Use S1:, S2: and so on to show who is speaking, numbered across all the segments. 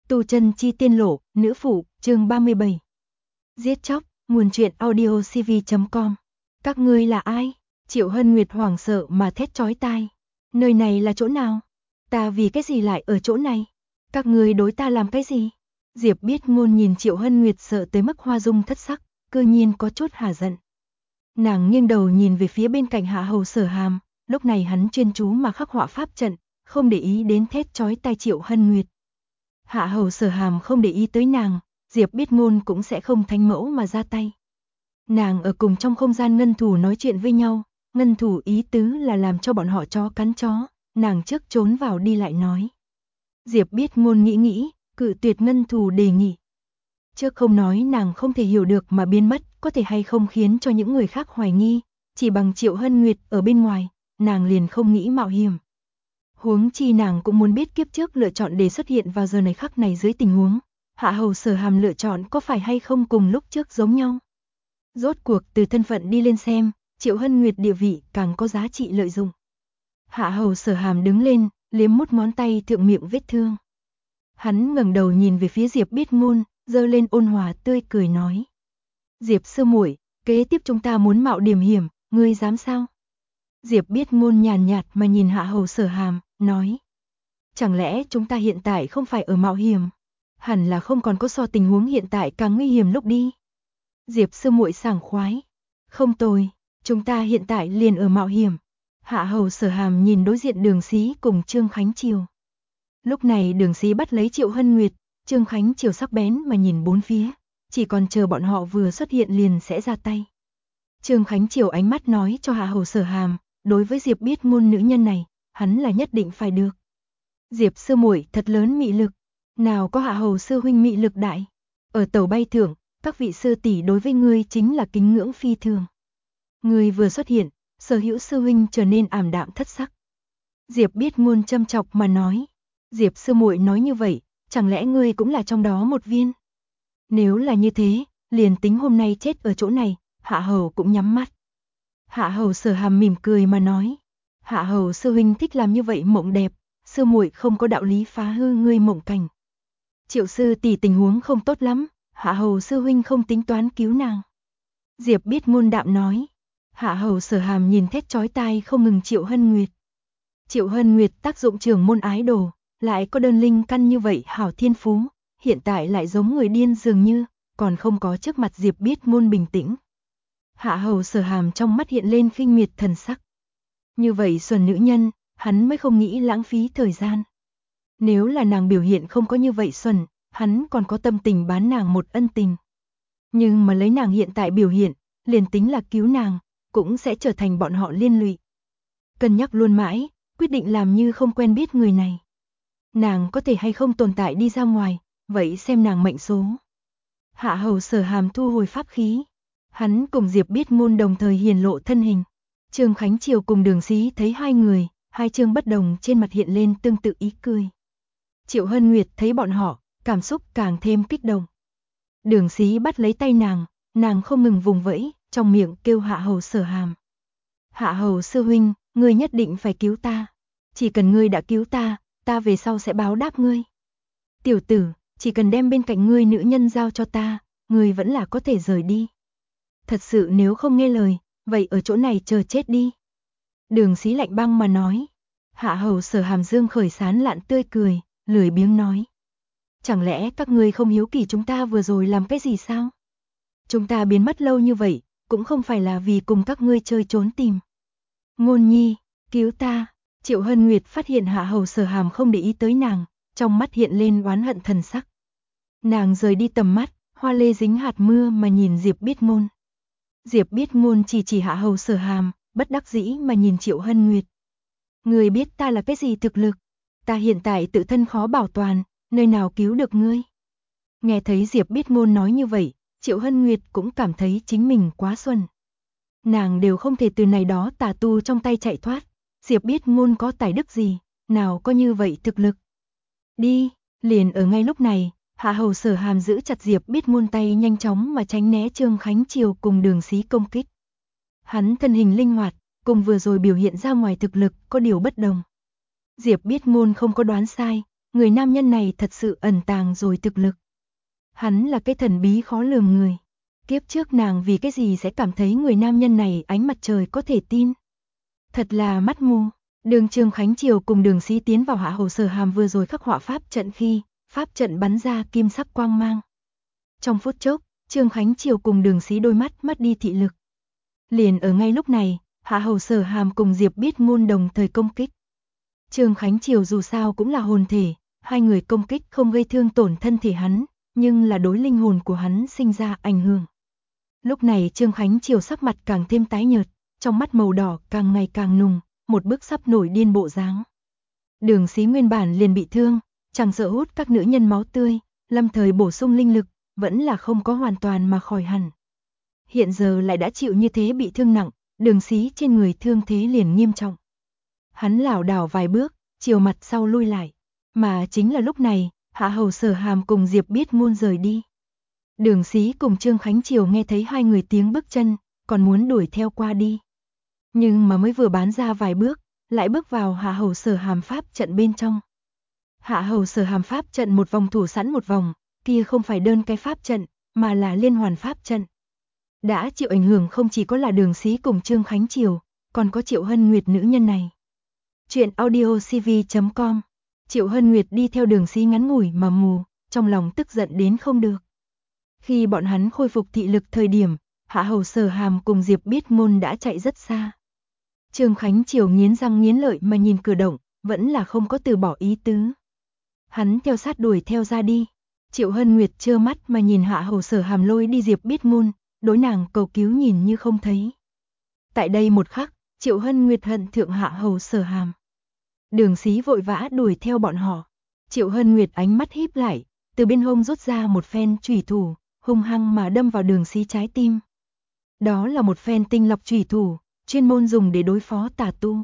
S1: Tu chân chi tiên lộ, nữ phụ, chương 37. Giết chóc, nguồn truyện audio cv.com. Các ngươi là ai? Triệu Hân Nguyệt hoảng sợ mà thét chói tai. Nơi này là chỗ nào? Ta vì cái gì lại ở chỗ này? Các ngươi đối ta làm cái gì? Diệp Biết Ngôn nhìn Triệu Hân Nguyệt sợ tới mức hoa dung thất sắc, cư nhiên có chút hả giận. Nàng nghiêng đầu nhìn về phía bên cạnh Hạ Hầu Sở Hàm, lúc này hắn chuyên chú mà khắc họa pháp trận, không để ý đến thét chói tai Triệu Hân Nguyệt. Hạ Hầu Sở Hàm không để ý tới nàng, Diệp Biết Ngôn cũng sẽ không thánh mẫu mà ra tay. Nàng ở cùng trong không gian ngân thủ nói chuyện với nhau, ngân thủ ý tứ là làm cho bọn họ chó cắn chó, nàng trước trốn vào đi lại nói. Diệp Biết Ngôn nghĩ, cự tuyệt ngân thủ đề nghị. Trước không nói nàng không thể hiểu được mà biến mất, có thể hay không khiến cho những người khác hoài nghi, chỉ bằng Triệu Hân Nguyệt ở bên ngoài, nàng liền không nghĩ mạo hiểm. Huống chi nàng cũng muốn biết kiếp trước lựa chọn để xuất hiện vào giờ này khắc này dưới tình huống, Hạ Hầu Sở Hàm lựa chọn có phải hay không cùng lúc trước giống nhau. Rốt cuộc từ thân phận đi lên xem, Triệu Hân Nguyệt địa vị càng có giá trị lợi dụng. Hạ Hầu Sở Hàm đứng lên, liếm mút ngón tay thượng miệng vết thương. Hắn ngẩng đầu nhìn về phía Diệp Biết Ngôn, giơ lên ôn hòa tươi cười nói. Diệp sư muội, kế tiếp chúng ta muốn mạo điểm hiểm, ngươi dám sao? Diệp Biết Ngôn nhàn nhạt mà nhìn Hạ Hầu Sở Hàm, nói. Chẳng lẽ chúng ta hiện tại không phải ở mạo hiểm? Hẳn là không còn có so tình huống hiện tại càng nguy hiểm lúc đi. Diệp sư muội sảng khoái. Không tồi, chúng ta hiện tại liền ở mạo hiểm. Hạ Hầu Sở Hàm nhìn đối diện Đường Xí cùng Trương Khánh Triều. Lúc này Đường Xí bắt lấy Triệu Hân Nguyệt, Trương Khánh Triều sắc bén mà nhìn bốn phía, chỉ còn chờ bọn họ vừa xuất hiện liền sẽ ra tay. Trương Khánh Triều ánh mắt nói cho Hạ Hầu Sở Hàm, đối với Diệp Biết Ngôn nữ nhân này, hắn là nhất định phải được. Diệp sư muội thật lớn mị lực, nào có Hạ Hầu sư huynh mị lực đại. Ở tàu bay thượng, các vị sư tỷ đối với ngươi chính là kính ngưỡng phi thường. Ngươi vừa xuất hiện, sở hữu sư huynh trở nên ảm đạm thất sắc. Diệp Biết Ngôn châm chọc mà nói, Diệp sư muội nói như vậy, chẳng lẽ ngươi cũng là trong đó một viên? Nếu là như thế, liền tính hôm nay chết ở chỗ này, Hạ Hầu cũng nhắm mắt. Hạ Hầu Sở Hàm mỉm cười mà nói, Hạ Hầu sư huynh thích làm như vậy mộng đẹp, sư muội không có đạo lý phá hư ngươi mộng cảnh. Triệu sư tỷ tình huống không tốt lắm, Hạ Hầu sư huynh không tính toán cứu nàng. Diệp Biết Ngôn đạm nói. Hạ Hầu Sở Hàm nhìn thét chói tai không ngừng Triệu Hân Nguyệt. Triệu Hân Nguyệt tác dụng trưởng môn ái đồ, lại có đơn linh căn như vậy hảo thiên phú, hiện tại lại giống người điên dường như, còn không có trước mặt Diệp Biết Ngôn bình tĩnh. Hạ Hầu Sở Hàm trong mắt hiện lên khinh miệt thần sắc. Như vậy xuẩn nữ nhân, hắn mới không nghĩ lãng phí thời gian. Nếu là nàng biểu hiện không có như vậy xuẩn, hắn còn có tâm tình bán nàng một ân tình. Nhưng mà lấy nàng hiện tại biểu hiện, liền tính là cứu nàng, cũng sẽ trở thành bọn họ liên lụy. Cân nhắc luôn mãi, quyết định làm như không quen biết người này. Nàng có thể hay không tồn tại đi ra ngoài, vậy xem nàng mệnh số. Hạ Hầu Sở Hàm thu hồi pháp khí. Hắn cùng Diệp Biết Ngôn đồng thời hiển lộ thân hình. Trương Khánh Triều cùng Đường Xí thấy hai người, hai trương bất đồng trên mặt hiện lên tương tự ý cười. Triệu Hân Nguyệt thấy bọn họ, cảm xúc càng thêm kích động. Đường Xí bắt lấy tay nàng không ngừng vùng vẫy, trong miệng kêu Hạ Hầu Sở Hàm. Hạ Hầu sư huynh, ngươi nhất định phải cứu ta. Chỉ cần ngươi đã cứu ta, ta về sau sẽ báo đáp ngươi. Tiểu tử, chỉ cần đem bên cạnh ngươi nữ nhân giao cho ta, ngươi vẫn là có thể rời đi. Thật sự nếu không nghe lời, vậy ở chỗ này chờ chết đi. Đường Xí lạnh băng mà nói. Hạ Hầu Sở Hàm dương khởi sán lạn tươi cười, lười biếng nói. Chẳng lẽ các ngươi không hiếu kỳ chúng ta vừa rồi làm cái gì sao? Chúng ta biến mất lâu như vậy, cũng không phải là vì cùng các ngươi chơi trốn tìm. Ngôn nhi, cứu ta. Triệu Hân Nguyệt phát hiện Hạ Hầu Sở Hàm không để ý tới nàng, trong mắt hiện lên oán hận thần sắc. Nàng rời đi tầm mắt, hoa lê dính hạt mưa mà nhìn Diệp Biết Ngôn. Diệp Biết Ngôn chỉ Hạ Hầu Sở Hàm, bất đắc dĩ mà nhìn Triệu Hân Nguyệt. Ngươi biết ta là cái gì thực lực? Ta hiện tại tự thân khó bảo toàn, nơi nào cứu được ngươi? Nghe thấy Diệp Biết Ngôn nói như vậy, Triệu Hân Nguyệt cũng cảm thấy chính mình quá xuẩn. Nàng đều không thể từ này đó tà tu trong tay chạy thoát, Diệp Biết Ngôn có tài đức gì, nào có như vậy thực lực. Đi, liền ở ngay lúc này, Hạ Hầu Sở Hàm giữ chặt Diệp Biết Ngôn tay nhanh chóng mà tránh né Trương Khánh Triều cùng Đường Xí công kích. Hắn thân hình linh hoạt, cùng vừa rồi biểu hiện ra ngoài thực lực có điều bất đồng. Diệp Biết Ngôn không có đoán sai, người nam nhân này thật sự ẩn tàng rồi thực lực. Hắn là cái thần bí khó lường người. Kiếp trước nàng vì cái gì sẽ cảm thấy người nam nhân này ánh mặt trời có thể tin. Thật là mắt mù. Đường Trương Khánh Triều cùng Đường Sĩ tiến vào Hạ Hầu Sở Hàm vừa rồi khắc họa pháp trận khi, pháp trận bắn ra kim sắc quang mang. Trong phút chốc, Trương Khánh Triều cùng Đường Sĩ đôi mắt mất đi thị lực. Liền ở ngay lúc này, Hạ Hầu Sở Hàm cùng Diệp Biết Ngôn đồng thời công kích. Trương Khánh Triều dù sao cũng là hồn thể, hai người công kích không gây thương tổn thân thể hắn, nhưng là đối linh hồn của hắn sinh ra ảnh hưởng. Lúc này Trương Khánh Triều sắc mặt càng thêm tái nhợt, trong mắt màu đỏ càng ngày càng nùng, một bức sắp nổi điên bộ dáng. Đường Sĩ nguyên bản liền bị thương, chẳng sợ hút các nữ nhân máu tươi, lâm thời bổ sung linh lực, vẫn là không có hoàn toàn mà khỏi hẳn. Hiện giờ lại đã chịu như thế bị thương nặng, Đường Sĩ trên người thương thế liền nghiêm trọng. Hắn lảo đảo vài bước, chiều mặt sau lui lại, mà chính là lúc này, Hạ Hầu Sở Hàm cùng Diệp Biết Ngôn rời đi. Đường Sĩ cùng Trương Khánh Triều nghe thấy hai người tiếng bước chân, còn muốn đuổi theo qua đi. Nhưng mà mới vừa bán ra vài bước, lại bước vào Hạ Hầu Sở Hàm pháp trận bên trong. Hạ Hầu Sở Hàm pháp trận một vòng thủ sẵn một vòng, kia không phải đơn cái pháp trận, mà là liên hoàn pháp trận. Đã chịu ảnh hưởng không chỉ có là Đường Sĩ cùng Trương Khánh Triều, còn có Triệu Hân Nguyệt nữ nhân này. Chuyện audiocv.com. Triệu Hân Nguyệt đi theo Đường Sĩ ngắn ngủi mà mù, trong lòng tức giận đến không được. Khi bọn hắn khôi phục thị lực thời điểm, Hạ Hầu Sở Hàm cùng Diệp Biết Ngôn đã chạy rất xa. Trương Khánh Triều nghiến răng nghiến lợi mà nhìn cửa động, vẫn là không có từ bỏ ý tứ. Hắn theo sát đuổi theo ra đi. Triệu Hân Nguyệt trơ mắt mà nhìn Hạ Hầu Sở Hàm lôi đi Diệp Biết Ngôn, đối nàng cầu cứu nhìn như không thấy. Tại đây một khắc, Triệu Hân Nguyệt hận thượng Hạ Hầu Sở Hàm. Đường Sĩ vội vã đuổi theo bọn họ. Triệu Hân Nguyệt ánh mắt híp lại, từ bên hông rút ra một phen chủy thủ, hung hăng mà đâm vào Đường Sĩ trái tim. Đó là một phen tinh lọc chủy thủ, chuyên môn dùng để đối phó tà tu.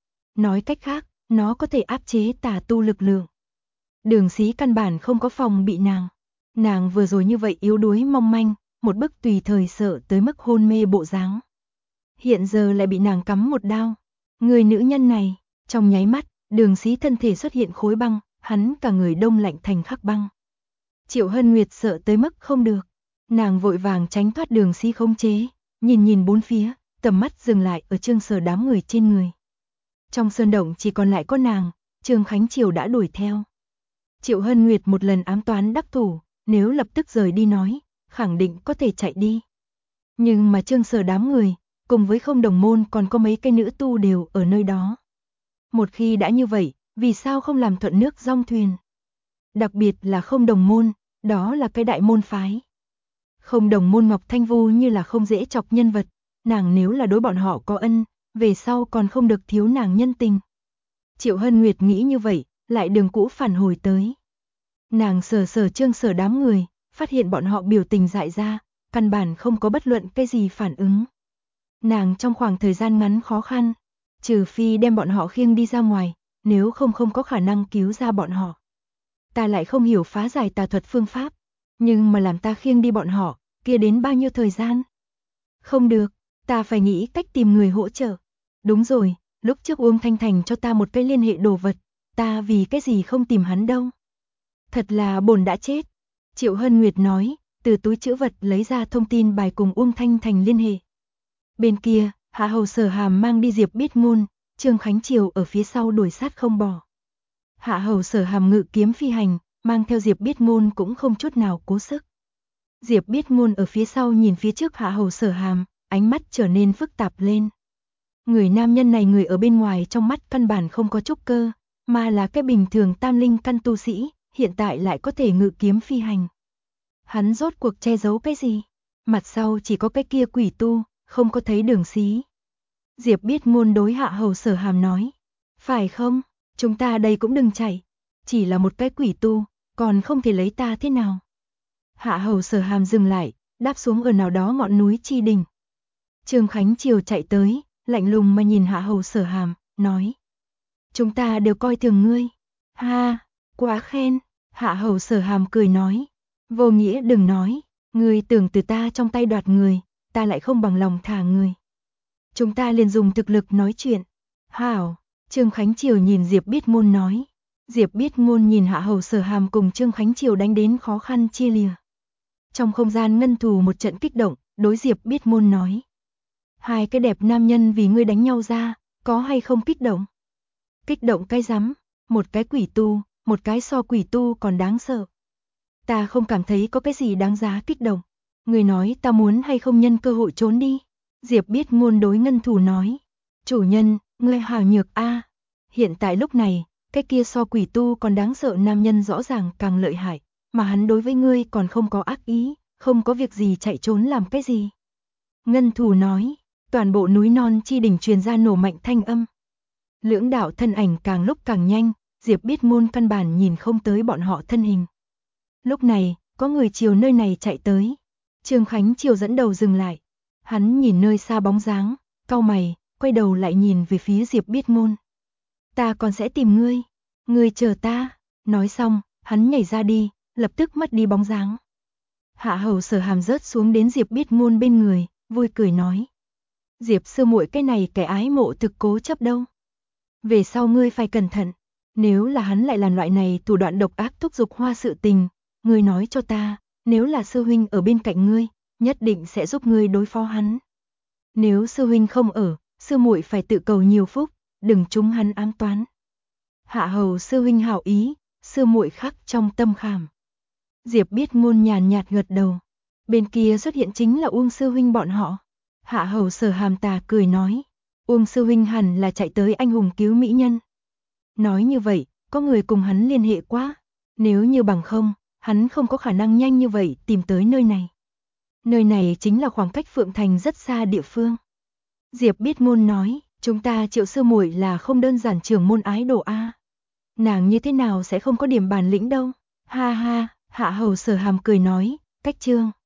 S1: Nói cách khác, nó có thể áp chế tà tu lực lượng. Đường Sĩ căn bản không có phòng bị nàng. Nàng vừa rồi như vậy yếu đuối mong manh, một bức tùy thời sợ tới mức hôn mê bộ dáng. Hiện giờ lại bị nàng cắm một đao. Người nữ nhân này, trong nháy mắt, Đường Sĩ thân thể xuất hiện khối băng, hắn cả người đông lạnh thành khắc băng. Triệu Hân Nguyệt sợ tới mức không được. Nàng vội vàng tránh thoát Đường Sĩ khống chế, nhìn bốn phía, tầm mắt dừng lại ở Trương Sở đám người trên người. Trong sơn động chỉ còn lại có nàng, Trương Khánh Triều đã đuổi theo. Triệu Hân Nguyệt một lần ám toán đắc thủ, nếu lập tức rời đi nói, khẳng định có thể chạy đi. Nhưng mà Trương Sở đám người, cùng với Không Đồng Môn còn có mấy cái nữ tu đều ở nơi đó. Một khi đã như vậy, vì sao không làm thuận nước dong thuyền? Đặc biệt là Không Đồng Môn, đó là cái đại môn phái. Không Đồng Môn Ngọc Thanh Vu như là không dễ chọc nhân vật, nàng nếu là đối bọn họ có ân, về sau còn không được thiếu nàng nhân tình. Triệu Hân Nguyệt nghĩ như vậy, lại đường cũ phản hồi tới. Nàng sờ Trương Sở đám người, phát hiện bọn họ biểu tình dại ra, căn bản không có bất luận cái gì phản ứng. Nàng trong khoảng thời gian ngắn khó khăn, trừ phi đem bọn họ khiêng đi ra ngoài, nếu không có khả năng cứu ra bọn họ. Ta lại không hiểu phá giải tà thuật phương pháp, nhưng mà làm ta khiêng đi bọn họ, kia đến bao nhiêu thời gian? Không được, ta phải nghĩ cách tìm người hỗ trợ. Đúng rồi, lúc trước Uông Thanh Thành cho ta một cái liên hệ đồ vật, ta vì cái gì không tìm hắn đâu? Thật là bổn đã chết. Triệu Hân Nguyệt nói, từ túi trữ vật lấy ra thông tin bài cùng Uông Thanh Thành liên hệ. Bên kia, Hạ Hầu Sở Hàm mang đi Diệp Biết Ngôn, Trương Khánh Triều ở phía sau đuổi sát không bỏ. Hạ Hầu Sở Hàm ngự kiếm phi hành, mang theo Diệp Biết Ngôn cũng không chút nào cố sức. Diệp Biết Ngôn ở phía sau nhìn phía trước Hạ Hầu Sở Hàm, ánh mắt trở nên phức tạp lên. Người nam nhân này người ở bên ngoài trong mắt căn bản không có trúc cơ, mà là cái bình thường tam linh căn tu sĩ, hiện tại lại có thể ngự kiếm phi hành. Hắn rốt cuộc che giấu cái gì? Mặt sau chỉ có cái kia quỷ tu, không có thấy Đường Sĩ. Diệp Biết Ngôn đối Hạ Hầu Sở Hàm nói, phải không, chúng ta đây cũng đừng chạy, chỉ là một cái quỷ tu, còn không thể lấy ta thế nào. Hạ Hầu Sở Hàm dừng lại, đáp xuống ở nào đó ngọn núi chi đỉnh. Trương Khánh Triều chạy tới, lạnh lùng mà nhìn Hạ Hầu Sở Hàm, nói, chúng ta đều coi thường ngươi. Ha, quá khen. Hạ Hầu Sở Hàm cười nói, vô nghĩa đừng nói, ngươi tưởng từ ta trong tay đoạt người, ta lại không bằng lòng thả người. Chúng ta liền dùng thực lực nói chuyện. Hảo, Trương Khánh Triều nhìn Diệp Biết Ngôn nói, Diệp Biết Ngôn nhìn Hạ Hầu Sở Hàm cùng Trương Khánh Triều đánh đến khó khăn chia lìa. Trong không gian ngân thù một trận kích động, đối Diệp Biết Ngôn nói. Hai cái đẹp nam nhân vì ngươi đánh nhau ra, có hay không kích động? Kích động cái rắm, một cái quỷ tu, một cái so quỷ tu còn đáng sợ. Ta không cảm thấy có cái gì đáng giá kích động. Ngươi nói ta muốn hay không nhân cơ hội trốn đi? Diệp Biết Ngôn đối ngân thù nói. Chủ nhân, ngươi hào nhược a. Hiện tại lúc này, cái kia so quỷ tu còn đáng sợ nam nhân rõ ràng càng lợi hại, mà hắn đối với ngươi còn không có ác ý, không có việc gì chạy trốn làm cái gì. Ngân thù nói, toàn bộ núi non chi đỉnh truyền ra nổ mạnh thanh âm. Lưỡng đạo thân ảnh càng lúc càng nhanh, Diệp Biết Ngôn căn bản nhìn không tới bọn họ thân hình. Lúc này, có người chiều nơi này chạy tới. Trương Khánh Triều dẫn đầu dừng lại. Hắn nhìn nơi xa bóng dáng, cau mày, quay đầu lại nhìn về phía Diệp Biết Ngôn. Ta còn sẽ tìm ngươi, ngươi chờ ta. Nói xong, hắn nhảy ra đi, lập tức mất đi bóng dáng. Hạ Hầu Sở Hàm rớt xuống đến Diệp Biết Ngôn bên người, vui cười nói. Diệp sư muội cái này kẻ ái mộ thực cố chấp đâu. Về sau ngươi phải cẩn thận, nếu là hắn lại làm loại này thủ đoạn độc ác thúc giục Hoa sự tình, ngươi nói cho ta, nếu là sư huynh ở bên cạnh ngươi, nhất định sẽ giúp ngươi đối phó hắn. Nếu sư huynh không ở, sư muội phải tự cầu nhiều phúc, đừng trúng hắn ám toán. Hạ Hầu sư huynh hảo ý, sư muội khắc trong tâm khảm. Diệp Biết Ngôn nhàn nhạt gật đầu. Bên kia xuất hiện chính là Uông sư huynh bọn họ. Hạ Hầu Sở Hàm tà cười nói, Uông sư huynh hẳn là chạy tới anh hùng cứu mỹ nhân. Nói như vậy, có người cùng hắn liên hệ quá, nếu như bằng không, hắn không có khả năng nhanh như vậy tìm tới nơi này. Nơi này chính là khoảng cách Phượng Thành rất xa địa phương. Diệp Biết Ngôn nói, chúng ta Triệu sư muội là không đơn giản trưởng môn ái đồ a. Nàng như thế nào sẽ không có điểm bản lĩnh đâu. Ha ha, Hạ Hầu Sở Hàm cười nói, cách chương